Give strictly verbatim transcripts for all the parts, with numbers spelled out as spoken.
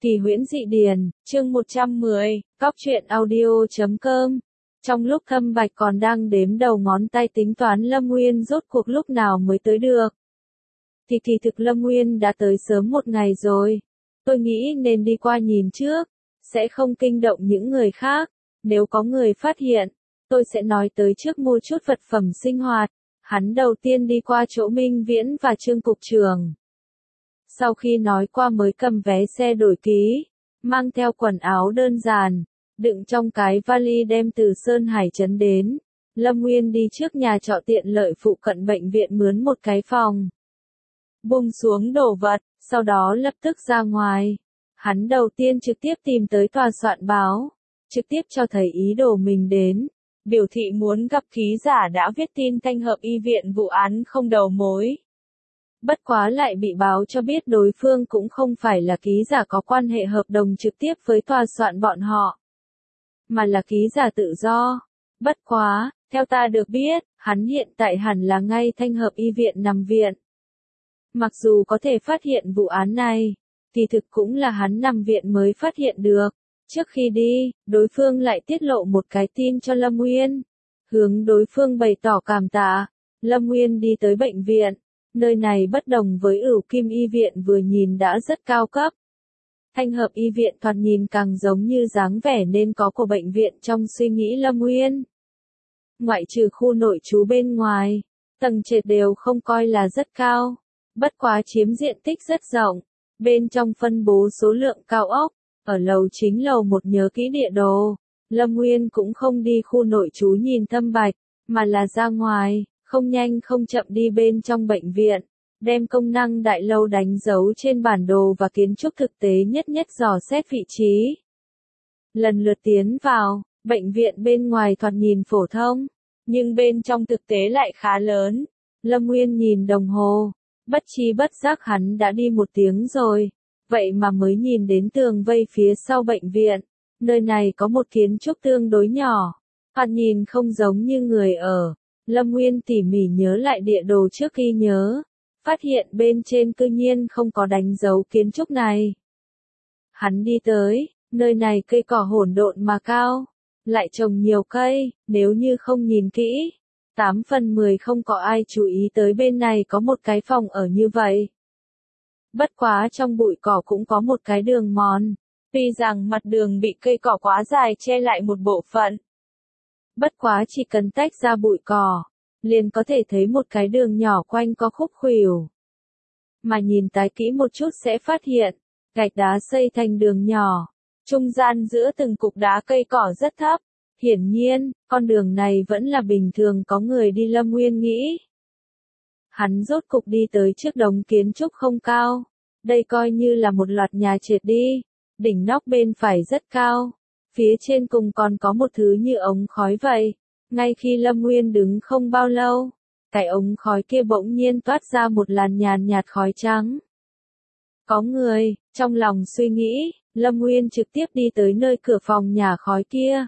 Kỳ huyễn dị điển, chương một trăm mười, Cóc truyện audio chấm com. Trong lúc Thâm Bạch còn đang đếm đầu ngón tay tính toán Lâm Nguyên rốt cuộc lúc nào mới tới được, thì kỳ thực Lâm Nguyên đã tới sớm một ngày rồi. Tôi nghĩ nên đi qua nhìn trước, sẽ không kinh động những người khác. Nếu có người phát hiện, tôi sẽ nói tới trước mua chút vật phẩm sinh hoạt. Hắn đầu tiên đi qua chỗ Minh Viễn và Trương Cục trưởng. Sau khi nói qua mới cầm vé xe đổi ký, mang theo quần áo đơn giản, đựng trong cái vali đem từ Sơn Hải Trấn đến. Lâm Nguyên đi trước nhà trọ tiện lợi phụ cận bệnh viện mướn một cái phòng. Buông xuống đồ vật, sau đó lập tức ra ngoài. Hắn đầu tiên trực tiếp tìm tới tòa soạn báo, trực tiếp cho thấy ý đồ mình đến, biểu thị muốn gặp ký giả đã viết tin thanh hợp y viện vụ án không đầu mối. Bất quá lại bị báo cho biết đối phương cũng không phải là ký giả có quan hệ hợp đồng trực tiếp với tòa soạn bọn họ, mà là ký giả tự do. Bất quá, theo ta được biết, hắn hiện tại hẳn là ngay thanh hợp y viện nằm viện. Mặc dù có thể phát hiện vụ án này, thì thực cũng là hắn nằm viện mới phát hiện được. Trước khi đi, đối phương lại tiết lộ một cái tin cho Lâm Nguyên. Hướng đối phương bày tỏ cảm tạ, Lâm Nguyên đi tới bệnh viện. Nơi này bất đồng với Ửu Kim y viện vừa nhìn đã rất cao cấp. Thanh hợp y viện thoạt nhìn càng giống như dáng vẻ nên có của bệnh viện trong suy nghĩ Lâm Nguyên. Ngoại trừ khu nội trú bên ngoài, tầng trệt đều không coi là rất cao, bất quá chiếm diện tích rất rộng. Bên trong phân bố số lượng cao ốc, ở lầu chính lầu một nhớ kỹ địa đồ. Lâm Nguyên cũng không đi khu nội trú nhìn Thâm Bạch, mà là ra ngoài. Không nhanh không chậm đi bên trong bệnh viện, đem công năng đại lâu đánh dấu trên bản đồ và kiến trúc thực tế nhất nhất dò xét vị trí. Lần lượt tiến vào, bệnh viện bên ngoài thoạt nhìn phổ thông, nhưng bên trong thực tế lại khá lớn. Lâm Nguyên nhìn đồng hồ, bất chi bất giác hắn đã đi một tiếng rồi, vậy mà mới nhìn đến tường vây phía sau bệnh viện. Nơi này có một kiến trúc tương đối nhỏ, thoạt nhìn không giống như người ở. Lâm Nguyên tỉ mỉ nhớ lại địa đồ trước khi nhớ, phát hiện bên trên cư nhiên không có đánh dấu kiến trúc này. Hắn đi tới, nơi này cây cỏ hỗn độn mà cao, lại trồng nhiều cây, nếu như không nhìn kỹ, tám phần mười không có ai chú ý tới bên này có một cái phòng ở như vậy. Bất quá trong bụi cỏ cũng có một cái đường mòn, tuy rằng mặt đường bị cây cỏ quá dài che lại một bộ phận. Bất quá chỉ cần tách ra bụi cỏ, liền có thể thấy một cái đường nhỏ quanh có khúc khuỷu. Mà nhìn tái kỹ một chút sẽ phát hiện, gạch đá xây thành đường nhỏ, trung gian giữa từng cục đá cây cỏ rất thấp. Hiển nhiên, con đường này vẫn là bình thường có người đi. Lâm Nguyên nghĩ. Hắn rốt cục đi tới trước đống kiến trúc không cao. Đây coi như là một loạt nhà trệt đi, đỉnh nóc bên phải rất cao. Phía trên cùng còn có một thứ như ống khói vậy. Ngay khi Lâm Nguyên đứng không bao lâu, cái ống khói kia bỗng nhiên toát ra một làn nhàn nhạt khói trắng. Có người, trong lòng suy nghĩ, Lâm Nguyên trực tiếp đi tới nơi cửa phòng nhà khói kia.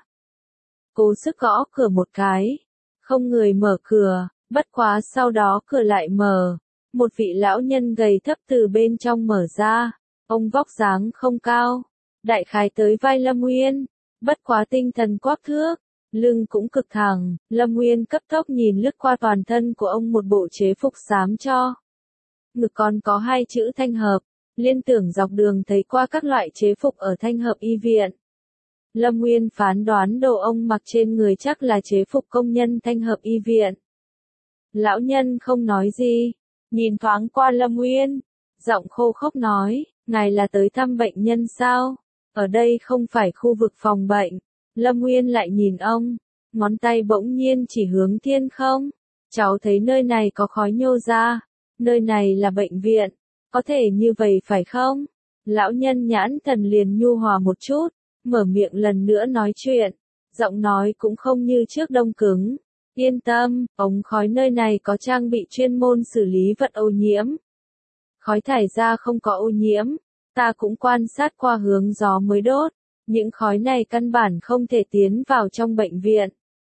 Cố sức gõ cửa một cái, không người mở cửa, bất quá sau đó cửa lại mở. Một vị lão nhân gầy thấp từ bên trong mở ra, ông vóc dáng không cao, đại khái tới vai Lâm Nguyên. Bất quá tinh thần quắc thước, lưng cũng cực thẳng. Lâm Nguyên cấp tốc nhìn lướt qua toàn thân của ông, một bộ chế phục xám cho. Ngực còn có hai chữ thanh hợp, liên tưởng dọc đường thấy qua các loại chế phục ở thanh hợp y viện. Lâm Nguyên phán đoán đồ ông mặc trên người chắc là chế phục công nhân thanh hợp y viện. Lão nhân không nói gì, nhìn thoáng qua Lâm Nguyên, giọng khô khốc nói, ngài là tới thăm bệnh nhân sao? Ở đây không phải khu vực phòng bệnh. Lâm Nguyên lại nhìn ông, ngón tay bỗng nhiên chỉ hướng thiên không. Cháu thấy nơi này có khói nhô ra, nơi này là bệnh viện, có thể như vậy phải không? Lão nhân nhãn thần liền nhu hòa một chút, mở miệng lần nữa nói chuyện, giọng nói cũng không như trước đông cứng. Yên tâm, ống khói nơi này có trang bị chuyên môn xử lý vật ô nhiễm. Khói thải ra không có ô nhiễm. Ta cũng quan sát qua hướng gió mới đốt, những khói này căn bản không thể tiến vào trong bệnh viện.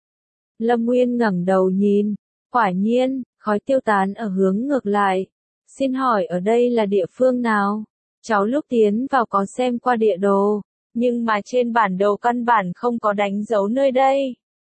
Lâm Nguyên ngẩng đầu nhìn, quả nhiên, khói tiêu tán ở hướng ngược lại. Xin hỏi ở đây là địa phương nào? Cháu lúc tiến vào có xem qua địa đồ, nhưng mà trên bản đồ căn bản không có đánh dấu nơi đây.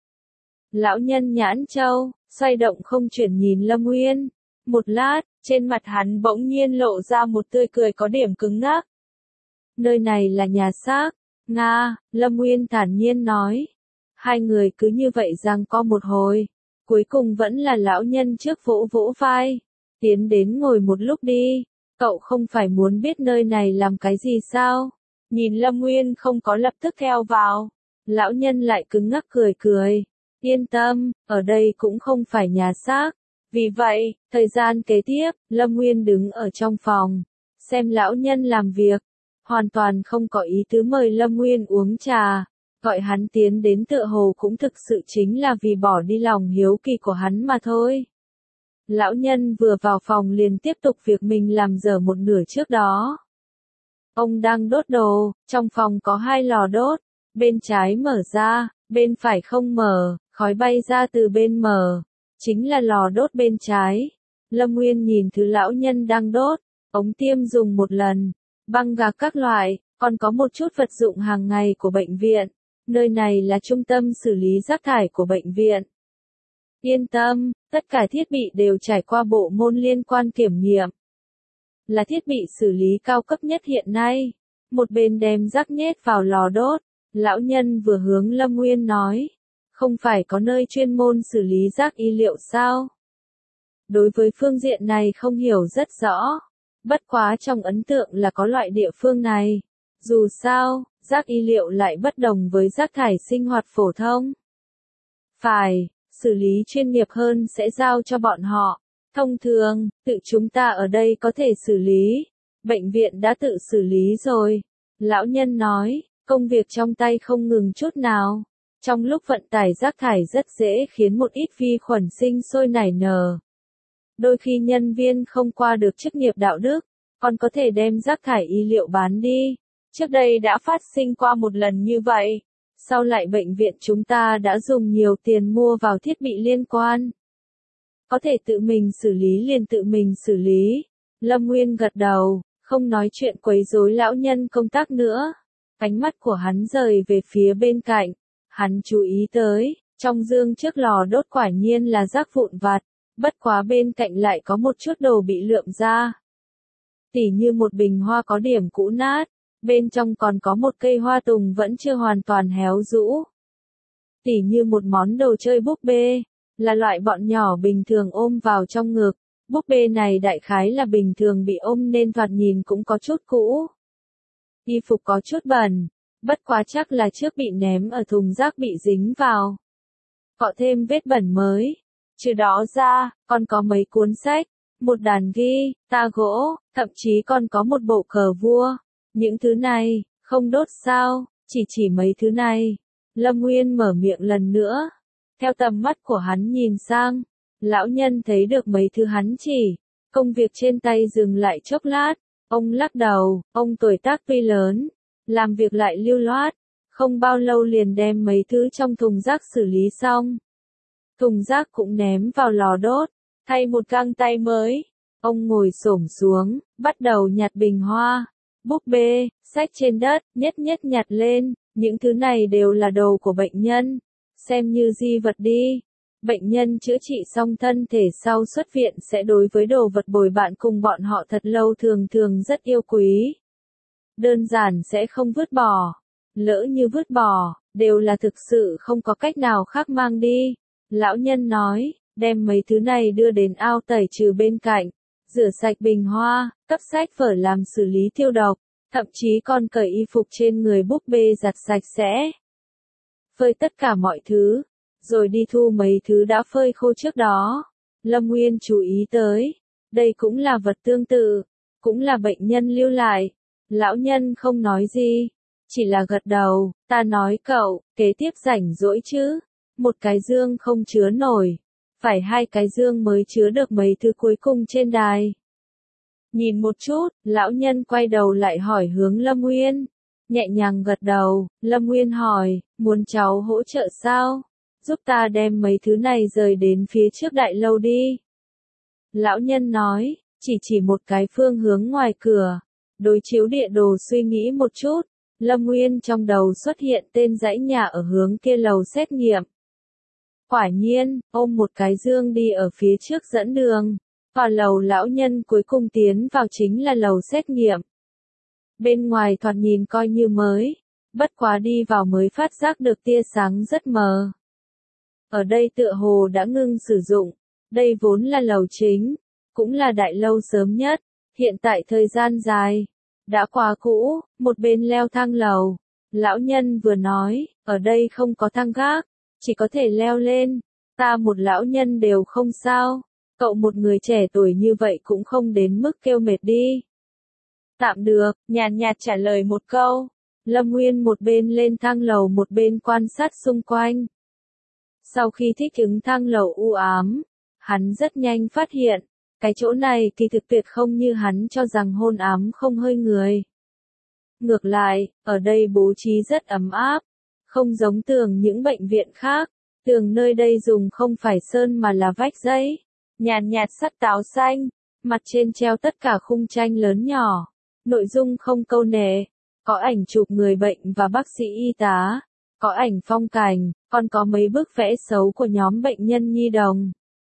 Lão nhân nhãn châu, xoay động không chuyển nhìn Lâm Nguyên. Một lát, trên mặt hắn bỗng nhiên lộ ra một tươi cười có điểm cứng ngắc. Nơi này là nhà xác. Nga, Lâm Nguyên thản nhiên nói. Hai người cứ như vậy giằng co một hồi. Cuối cùng vẫn là lão nhân trước vỗ vỗ vai. Tiến đến ngồi một lúc đi. Cậu không phải muốn biết nơi này làm cái gì sao? Nhìn Lâm Nguyên không có lập tức theo vào. Lão nhân lại cứng ngắc cười cười. Yên tâm, ở đây cũng không phải nhà xác. Vì vậy, thời gian kế tiếp, Lâm Nguyên đứng ở trong phòng. Xem lão nhân làm việc. Hoàn toàn không có ý tứ mời Lâm Nguyên uống trà. Gọi hắn tiến đến tựa hồ cũng thực sự chính là vì bỏ đi lòng hiếu kỳ của hắn mà thôi. Lão nhân vừa vào phòng liền tiếp tục việc mình làm dở một nửa trước đó. Ông đang đốt đồ, trong phòng có hai lò đốt, bên trái mở ra, bên phải không mở, khói bay ra từ bên mở, chính là lò đốt bên trái. Lâm Nguyên nhìn thứ lão nhân đang đốt, ống tiêm dùng một lần, băng gạc các loại, còn có một chút vật dụng hàng ngày của bệnh viện. Nơi này là trung tâm xử lý rác thải của bệnh viện. Yên tâm, tất cả thiết bị đều trải qua bộ môn liên quan kiểm nghiệm. Là thiết bị xử lý cao cấp nhất hiện nay. Một bên đem rác nhét vào lò đốt, lão nhân vừa hướng Lâm Nguyên nói. Không phải có nơi chuyên môn xử lý rác y liệu sao? Đối với phương diện này không hiểu rất rõ. Bất quá trong ấn tượng là có loại địa phương này. Dù sao, rác y liệu lại bất đồng với rác thải sinh hoạt phổ thông. Phải, xử lý chuyên nghiệp hơn sẽ giao cho bọn họ. Thông thường, tự chúng ta ở đây có thể xử lý. Bệnh viện đã tự xử lý rồi. Lão nhân nói, công việc trong tay không ngừng chút nào. Trong lúc vận tải rác thải rất dễ khiến một ít vi khuẩn sinh sôi nảy nở. Đôi khi nhân viên không qua được chức nghiệp đạo đức, còn có thể đem rác thải y liệu bán đi. Trước đây đã phát sinh qua một lần như vậy. Sau lại bệnh viện chúng ta đã dùng nhiều tiền mua vào thiết bị liên quan. Có thể tự mình xử lý liền tự mình xử lý. Lâm Nguyên gật đầu, không nói chuyện quấy rối lão nhân công tác nữa. Ánh mắt của hắn rời về phía bên cạnh. Hắn chú ý tới, trong dương trước lò đốt quả nhiên là rác vụn vặt. Bất quá bên cạnh lại có một chút đồ bị lượm ra. Tỉ như một bình hoa có điểm cũ nát. Bên trong còn có một cây hoa tùng vẫn chưa hoàn toàn héo rũ. Tỉ như một món đồ chơi búp bê, là loại bọn nhỏ bình thường ôm vào trong ngực. Búp bê này đại khái là bình thường bị ôm nên thoạt nhìn cũng có chút cũ. Y phục có chút bẩn, bất quá chắc là trước bị ném ở thùng rác bị dính vào. Cọ thêm vết bẩn mới. Trừ đó ra, còn có mấy cuốn sách, một đàn ghi, ta gỗ, thậm chí còn có một bộ cờ vua. Những thứ này, không đốt sao, chỉ chỉ mấy thứ này. Lâm Nguyên mở miệng lần nữa. Theo tầm mắt của hắn nhìn sang, lão nhân thấy được mấy thứ hắn chỉ. Công việc trên tay dừng lại chốc lát, ông lắc đầu, ông tuổi tác tuy lớn, làm việc lại lưu loát, không bao lâu liền đem mấy thứ trong thùng rác xử lý xong. Thùng rác cũng ném vào lò đốt, thay một găng tay mới. Ông ngồi xổm xuống, bắt đầu nhặt bình hoa. Búp bê, sách trên đất, nhất nhất nhặt lên, những thứ này đều là đồ của bệnh nhân, xem như di vật đi. Bệnh nhân chữa trị xong thân thể sau xuất viện sẽ đối với đồ vật bồi bạn cùng bọn họ thật lâu thường thường rất yêu quý. Đơn giản sẽ không vứt bỏ, lỡ như vứt bỏ, đều là thực sự không có cách nào khác mang đi. Lão nhân nói, đem mấy thứ này đưa đến ao tẩy trừ bên cạnh. Rửa sạch bình hoa, cấp sách vở làm xử lý tiêu độc, thậm chí còn cởi y phục trên người búp bê giặt sạch sẽ. Phơi tất cả mọi thứ, rồi đi thu mấy thứ đã phơi khô trước đó. Lâm Nguyên chú ý tới, đây cũng là vật tương tự, cũng là bệnh nhân lưu lại. Lão nhân không nói gì, chỉ là gật đầu, ta nói cậu, kế tiếp rảnh rỗi chứ, một cái dương không chứa nổi. Phải hai cái dương mới chứa được mấy thứ cuối cùng trên đài. Nhìn một chút, lão nhân quay đầu lại hỏi hướng Lâm Nguyên. Nhẹ nhàng gật đầu, Lâm Nguyên hỏi, muốn cháu hỗ trợ sao? Giúp ta đem mấy thứ này rời đến phía trước đại lâu đi. Lão nhân nói, chỉ chỉ một cái phương hướng ngoài cửa. Đối chiếu địa đồ suy nghĩ một chút, Lâm Nguyên trong đầu xuất hiện tên dãy nhà ở hướng kia lầu xét nghiệm. Quả nhiên, ôm một cái dương đi ở phía trước dẫn đường. Vào lầu lão nhân cuối cùng tiến vào chính là lầu xét nghiệm. Bên ngoài thoạt nhìn coi như mới, bất quá đi vào mới phát giác được tia sáng rất mờ. Ở đây tựa hồ đã ngưng sử dụng, đây vốn là lầu chính, cũng là đại lâu sớm nhất, hiện tại thời gian dài, đã quá cũ, một bên leo thang lầu. Lão nhân vừa nói, ở đây không có thang gác, chỉ có thể leo lên, ta một lão nhân đều không sao, cậu một người trẻ tuổi như vậy cũng không đến mức kêu mệt đi. Tạm được, nhàn nhạt trả lời một câu. Lâm Nguyên một bên lên thang lầu một bên quan sát xung quanh. Sau khi thích ứng thang lầu u ám, hắn rất nhanh phát hiện, cái chỗ này kỳ thực tuyệt không như hắn cho rằng hôn ám không hơi người. Ngược lại, ở đây bố trí rất ấm áp, không giống tường những bệnh viện khác, tường nơi đây dùng không phải sơn mà là vách giấy, nhàn nhạt sắt táo xanh, mặt trên treo tất cả khung tranh lớn nhỏ, nội dung không câu nệ, có ảnh chụp người bệnh và bác sĩ y tá, có ảnh phong cảnh, còn có mấy bức vẽ xấu của nhóm bệnh nhân nhi đồng.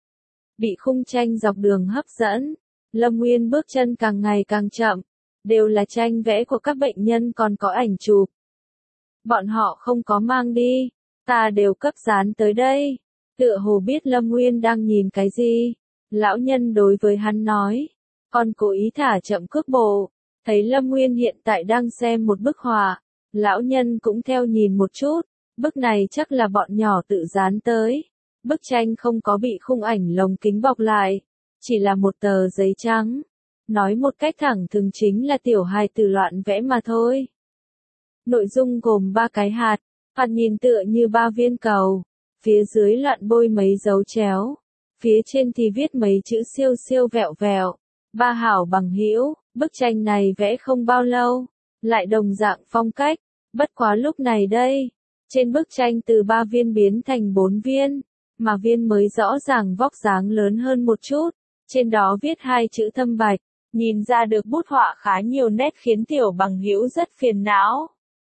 Bị khung tranh dọc đường hấp dẫn, Lâm Nguyên bước chân càng ngày càng chậm, đều là tranh vẽ của các bệnh nhân còn có ảnh chụp. Bọn họ không có mang đi, ta đều cấp dán tới đây. Tựa hồ biết Lâm Nguyên đang nhìn cái gì, lão nhân đối với hắn nói, còn cố ý thả chậm cước bộ, thấy Lâm Nguyên hiện tại đang xem một bức họa, lão nhân cũng theo nhìn một chút, bức này chắc là bọn nhỏ tự dán tới. Bức tranh không có bị khung ảnh lồng kính bọc lại, chỉ là một tờ giấy trắng. Nói một cách thẳng thừng chính là tiểu hài tử loạn vẽ mà thôi. Nội dung gồm ba cái hạt, hạt nhìn tựa như ba viên cầu, phía dưới loạn bôi mấy dấu chéo, phía trên thì viết mấy chữ siêu siêu vẹo vẹo. Ba hảo bằng hữu, bức tranh này vẽ không bao lâu, lại đồng dạng phong cách, bất quá lúc này đây, trên bức tranh từ ba viên biến thành bốn viên. Mà viên mới rõ ràng vóc dáng lớn hơn một chút, trên đó viết hai chữ thâm bạch, nhìn ra được bút họa khá nhiều nét khiến tiểu bằng hữu rất phiền não.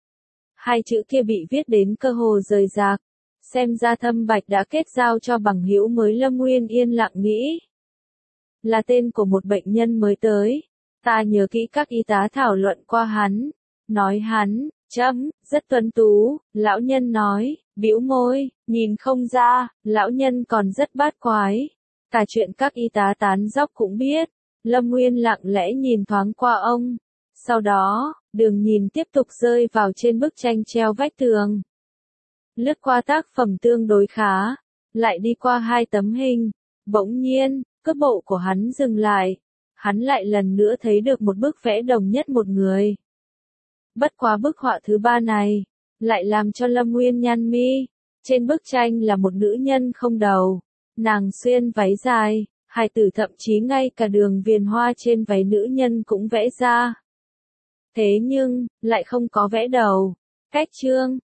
Hai chữ kia bị viết đến cơ hồ rời rạc, xem ra thâm bạch đã kết giao cho bằng hữu mới. Lâm Nguyên yên lặng nghĩ, là tên của một bệnh nhân mới tới, ta nhớ kỹ các y tá thảo luận qua hắn, nói hắn, chấm, rất tuấn tú, lão nhân nói. Bĩu môi, nhìn không ra, lão nhân còn rất bát quái. Cả chuyện các y tá tán dóc cũng biết. Lâm Nguyên lặng lẽ nhìn thoáng qua ông. Sau đó, đường nhìn tiếp tục rơi vào trên bức tranh treo vách tường. Lướt qua tác phẩm tương đối khá, lại đi qua hai tấm hình. Bỗng nhiên, cước bộ của hắn dừng lại. Hắn lại lần nữa thấy được một bức vẽ đồng nhất một người. Bất quá bức họa thứ ba này lại làm cho Lâm Nguyên nhăn mi. Trên bức tranh là một nữ nhân không đầu, nàng xuyên váy dài, hài tử thậm chí ngay cả đường viền hoa trên váy nữ nhân cũng vẽ ra. Thế nhưng, lại không có vẽ đầu. Cách chương